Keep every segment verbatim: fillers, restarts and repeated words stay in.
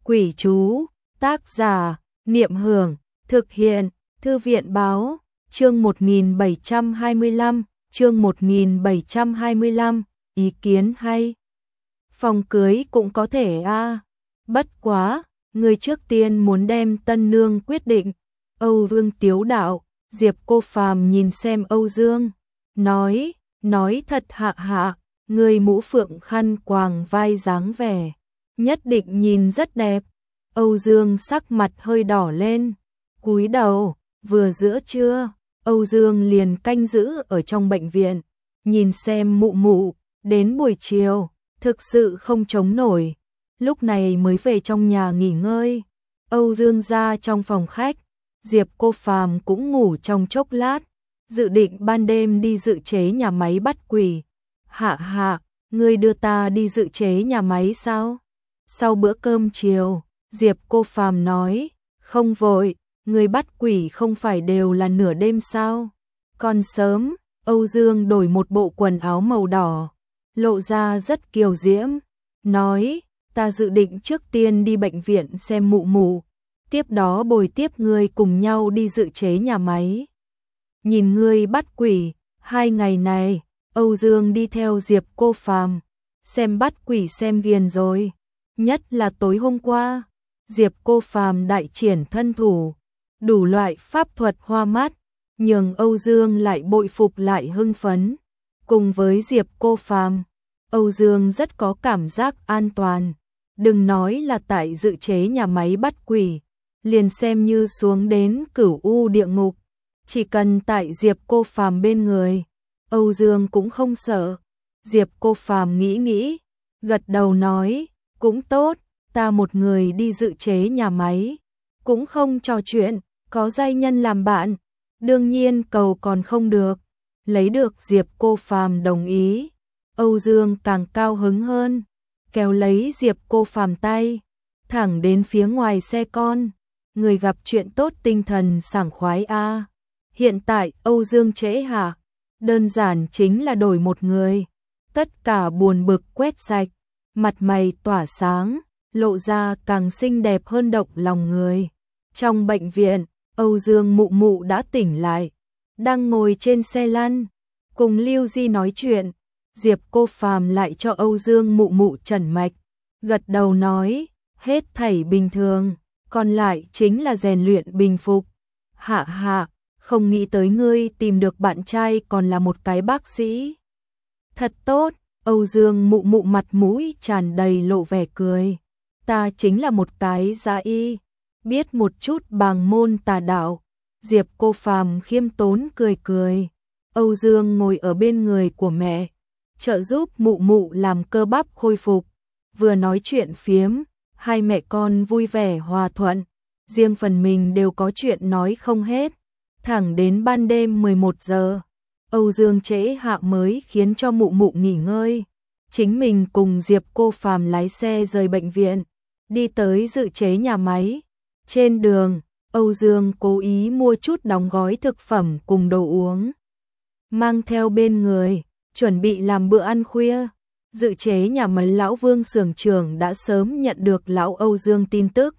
Quỷ chú, tác giả, Niệm Hưởng, thực hiện, Thư viện báo, chương một nghìn bảy trăm hai mươi lăm, chương một nghìn bảy trăm hai mươi lăm, ý kiến hay. Phòng cưới cũng có thể a à. Bất quá, người trước tiên muốn đem tân nương quyết định. Âu Vương tiếu đạo, Diệp Cô Phàm nhìn xem Âu Dương, nói, nói thật hạ hạ, người mũ phượng khăn quàng vai dáng vẻ, nhất định nhìn rất đẹp. Âu Dương sắc mặt hơi đỏ lên, cúi đầu, vừa giữa trưa, Âu Dương liền canh giữ ở trong bệnh viện, nhìn xem mụ mụ, đến buổi chiều, thực sự không chống nổi, lúc này mới về trong nhà nghỉ ngơi. Âu Dương ra trong phòng khách, Diệp Cô Phàm cũng ngủ trong chốc lát, dự định ban đêm đi dự chế nhà máy bắt quỷ. Hạ hạ, ngươi đưa ta đi dự chế nhà máy sao? Sau bữa cơm chiều, Diệp Cô Phàm nói, không vội, người bắt quỷ không phải đều là nửa đêm sao? Còn sớm, Âu Dương đổi một bộ quần áo màu đỏ, lộ ra rất kiều diễm, nói, ta dự định trước tiên đi bệnh viện xem mụ mụ, tiếp đó bồi tiếp ngươi cùng nhau đi dự chế nhà máy. Nhìn ngươi bắt quỷ, hai ngày này, Âu Dương đi theo Diệp Cô Phàm, xem bắt quỷ xem ghiền rồi, nhất là tối hôm qua, Diệp Cô Phàm đại triển thân thủ, đủ loại pháp thuật hoa mắt, nhường Âu Dương lại bội phục lại hưng phấn. Cùng với Diệp Cô Phàm, Âu Dương rất có cảm giác an toàn, đừng nói là tại dự chế nhà máy bắt quỷ, liền xem như xuống đến cửu u địa ngục, chỉ cần tại Diệp Cô Phàm bên người, Âu Dương cũng không sợ. Diệp Cô Phàm nghĩ nghĩ, gật đầu nói, cũng tốt, ta một người đi dự chế nhà máy, cũng không trò chuyện, có giai nhân làm bạn, đương nhiên cầu còn không được. Lấy được Diệp Cô Phàm đồng ý, Âu Dương càng cao hứng hơn, kéo lấy Diệp Cô Phàm tay, thẳng đến phía ngoài xe con, người gặp chuyện tốt tinh thần sảng khoái a. À. Hiện tại Âu Dương trễ hạ, đơn giản chính là đổi một người, tất cả buồn bực quét sạch, mặt mày tỏa sáng, lộ ra càng xinh đẹp hơn động lòng người. Trong bệnh viện, Âu Dương mụ mụ đã tỉnh lại, đang ngồi trên xe lăn, cùng Lưu Di nói chuyện. Diệp Cô Phàm lại cho Âu Dương mụ mụ trần mạch, gật đầu nói, hết thảy bình thường, còn lại chính là rèn luyện bình phục. Hạ hạ, không nghĩ tới ngươi tìm được bạn trai còn là một cái bác sĩ. Thật tốt, Âu Dương mụ mụ mặt mũi tràn đầy lộ vẻ cười. Ta chính là một cái dã y, biết một chút bàng môn tà đạo. Diệp Cô Phàm khiêm tốn cười cười. Âu Dương ngồi ở bên người của mẹ, trợ giúp mụ mụ làm cơ bắp khôi phục. Vừa nói chuyện phiếm, hai mẹ con vui vẻ hòa thuận, riêng phần mình đều có chuyện nói không hết. Thẳng đến ban đêm mười một giờ, Âu Dương trễ hạ mới khiến cho mụ mụ nghỉ ngơi. Chính mình cùng Diệp Cô Phàm lái xe rời bệnh viện, đi tới dự chế nhà máy. Trên đường, Âu Dương cố ý mua chút đóng gói thực phẩm cùng đồ uống, mang theo bên người, chuẩn bị làm bữa ăn khuya. Dự chế nhà máy lão Vương xưởng trưởng đã sớm nhận được lão Âu Dương tin tức,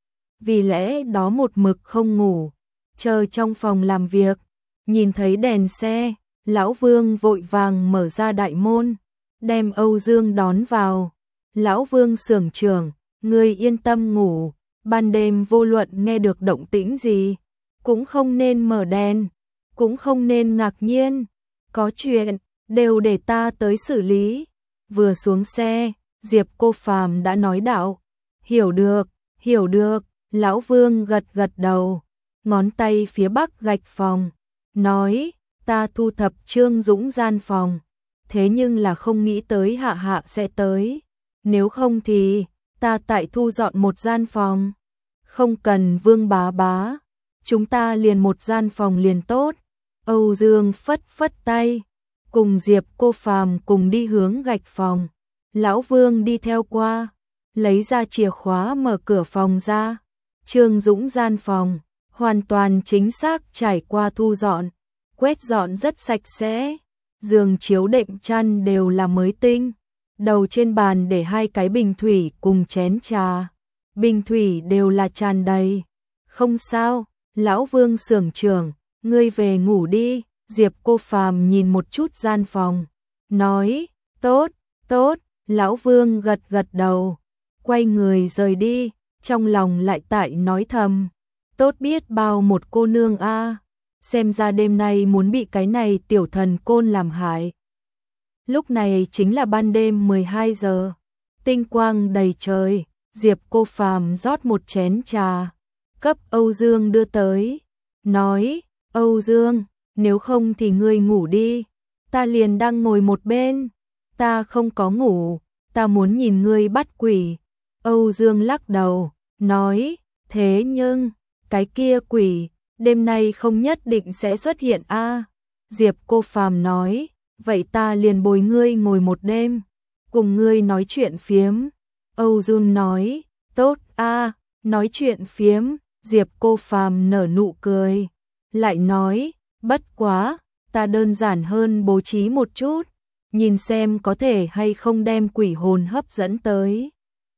vì lẽ đó một mực không ngủ, chờ trong phòng làm việc, nhìn thấy đèn xe, lão Vương vội vàng mở ra đại môn, đem Âu Dương đón vào. Lão Vương xưởng trưởng, ngươi yên tâm ngủ, ban đêm vô luận nghe được động tĩnh gì, cũng không nên mở đèn, cũng không nên ngạc nhiên, có chuyện, đều để ta tới xử lý. Vừa xuống xe, Diệp Cô Phàm đã nói đạo, hiểu được, hiểu được, lão Vương gật gật đầu, ngón tay phía bắc gạch phòng, nói, ta thu thập Trương Dũng gian phòng, thế nhưng là không nghĩ tới hạ hạ sẽ tới, nếu không thì, ta tại thu dọn một gian phòng. Không cần Vương bá bá, chúng ta liền một gian phòng liền tốt. Âu Dương phất phất tay, cùng Diệp Cô Phàm cùng đi hướng gạch phòng. Lão Vương đi theo qua, lấy ra chìa khóa mở cửa phòng ra. Trương Dũng gian phòng, hoàn toàn chính xác trải qua thu dọn, quét dọn rất sạch sẽ, giường chiếu đệm chăn đều là mới tinh. Đầu trên bàn để hai cái bình thủy cùng chén trà. bình thủy đều là tràn đầy. Không sao, lão Vương xưởng trưởng, ngươi về ngủ đi. Diệp Cô Phàm nhìn một chút gian phòng, nói, tốt, tốt, lão Vương gật gật đầu, quay người rời đi, trong lòng lại tại nói thầm, tốt biết bao một cô nương a, xem ra đêm nay muốn bị cái này tiểu thần côn làm hại. Lúc này chính là ban đêm mười hai giờ, tinh quang đầy trời, Diệp Cô Phàm rót một chén trà, cấp Âu Dương đưa tới, nói, Âu Dương, nếu không thì ngươi ngủ đi, ta liền đang ngồi một bên, ta không có ngủ, ta muốn nhìn ngươi bắt quỷ. Âu Dương lắc đầu, nói, thế nhưng, cái kia quỷ, đêm nay không nhất định sẽ xuất hiện a. Diệp Cô Phàm nói, vậy ta liền bồi ngươi ngồi một đêm, cùng ngươi nói chuyện phiếm. Âu Dương nói, tốt a, nói chuyện phiếm. Diệp Cô Phàm nở nụ cười, lại nói, bất quá, ta đơn giản hơn bố trí một chút, nhìn xem có thể hay không đem quỷ hồn hấp dẫn tới.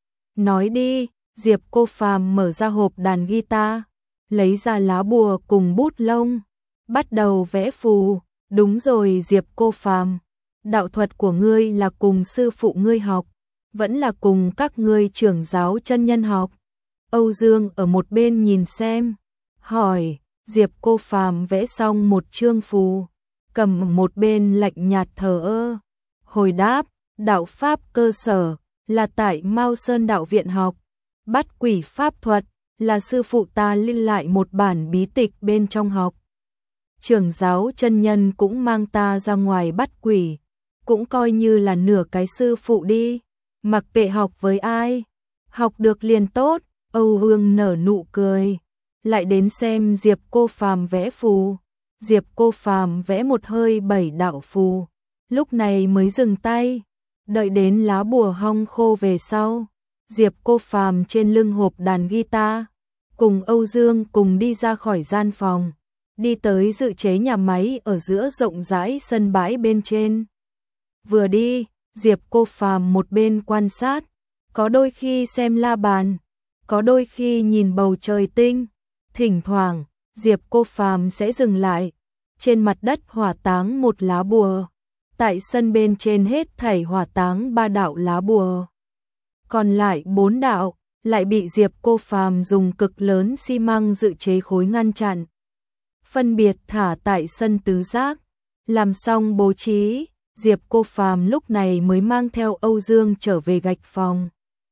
Nói đi. Diệp Cô Phàm mở ra hộp đàn guitar, lấy ra lá bùa cùng bút lông, bắt đầu vẽ phù. Đúng rồi Diệp Cô Phàm, đạo thuật của ngươi là cùng sư phụ ngươi học, vẫn là cùng các ngươi trưởng giáo chân nhân học? Âu Dương ở một bên nhìn xem, hỏi. Diệp Cô Phàm vẽ xong một chương phù, cầm một bên lạnh nhạt thờ ơ, hồi đáp, đạo pháp cơ sở là tại Mao Sơn đạo viện học, bắt quỷ pháp thuật là sư phụ ta lưu lại một bản bí tịch bên trong học. Trưởng giáo chân nhân cũng mang ta ra ngoài bắt quỷ, cũng coi như là nửa cái sư phụ đi, mặc kệ học với ai, học được liền tốt. Âu Dương nở nụ cười, lại đến xem Diệp Cô Phàm vẽ phù. Diệp Cô Phàm vẽ một hơi bảy đạo phù, lúc này mới dừng tay, đợi đến lá bùa hong khô về sau. Diệp Cô Phàm trên lưng hộp đàn guitar, cùng Âu Dương cùng đi ra khỏi gian phòng, đi tới dự chế nhà máy ở giữa rộng rãi sân bãi bên trên. Vừa đi, Diệp Cô Phàm một bên quan sát, có đôi khi xem la bàn, có đôi khi nhìn bầu trời tinh. Thỉnh thoảng, Diệp Cô Phàm sẽ dừng lại, trên mặt đất hỏa táng một lá bùa, tại sân bên trên hết thảy hỏa táng ba đạo lá bùa, còn lại bốn đạo lại bị Diệp Cô Phàm dùng cực lớn xi măng dự chế khối ngăn chặn, phân biệt thả tại sân tứ giác. Làm xong bố trí, Diệp Cô Phàm lúc này mới mang theo Âu Dương trở về gạch phòng.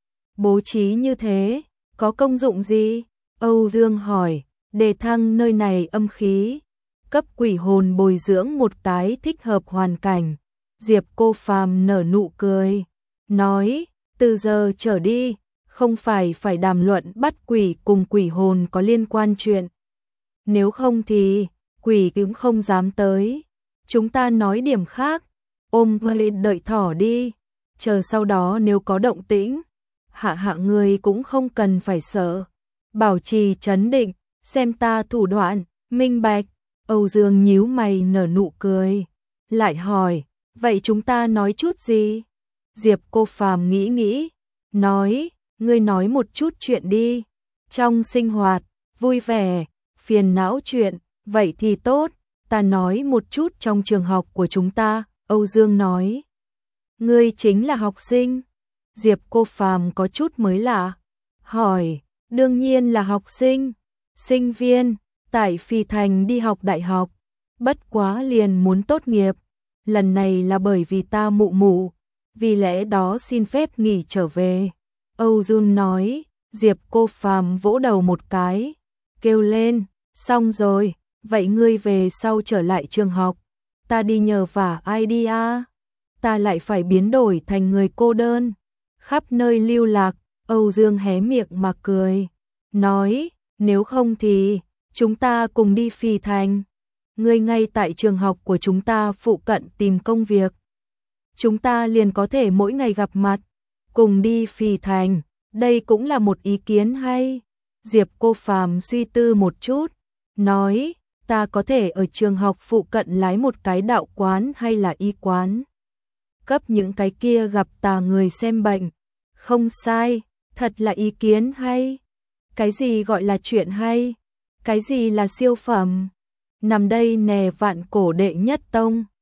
Bố trí như thế, có công dụng gì? Âu Dương hỏi, để thăng nơi này âm khí, cấp quỷ hồn bồi dưỡng một cái thích hợp hoàn cảnh. Diệp Cô Phàm nở nụ cười, nói, từ giờ trở đi, không phải phải đàm luận bắt quỷ cùng quỷ hồn có liên quan chuyện. Nếu không thì, quỷ cũng không dám tới. Chúng ta nói điểm khác, ôm lên đợi thỏ đi, chờ sau đó nếu có động tĩnh, hạ hạ người cũng không cần phải sợ. Bảo trì trấn định, xem ta thủ đoạn, minh bạch. Âu Dương nhíu mày nở nụ cười, lại hỏi, vậy chúng ta nói chút gì? Diệp Cô Phàm nghĩ nghĩ, nói, ngươi nói một chút chuyện đi. Trong sinh hoạt, vui vẻ, phiền não chuyện, vậy thì tốt, ta nói một chút trong trường học của chúng ta. Âu Dương nói, ngươi chính là học sinh? Diệp Cô Phàm có chút mới lạ, hỏi, đương nhiên là học sinh, sinh viên, tại Phi Thành đi học đại học, bất quá liền muốn tốt nghiệp, lần này là bởi vì ta mụ mụ, vì lẽ đó xin phép nghỉ trở về. Âu Dương nói. Diệp Cô Phàm vỗ đầu một cái, kêu lên, xong rồi, vậy ngươi về sau trở lại trường học, ta đi nhờ vả ai đi a? Ta lại phải biến đổi thành người cô đơn, khắp nơi lưu lạc. Âu Dương hé miệng mà cười, nói, nếu không thì, chúng ta cùng đi Phi Thành. Ngươi ngay tại trường học của chúng ta phụ cận tìm công việc. Chúng ta liền có thể mỗi ngày gặp mặt, cùng đi Phi Thành, đây cũng là một ý kiến hay. Diệp Cô Phàm suy tư một chút, nói, ta có thể ở trường học phụ cận lái một cái đạo quán hay là y quán, cấp những cái kia gặp tà người xem bệnh. Không sai, Thật là ý kiến hay. Cái gì gọi là chuyện hay? Cái gì là siêu phẩm? Nằm đây nè vạn cổ đệ nhất tông.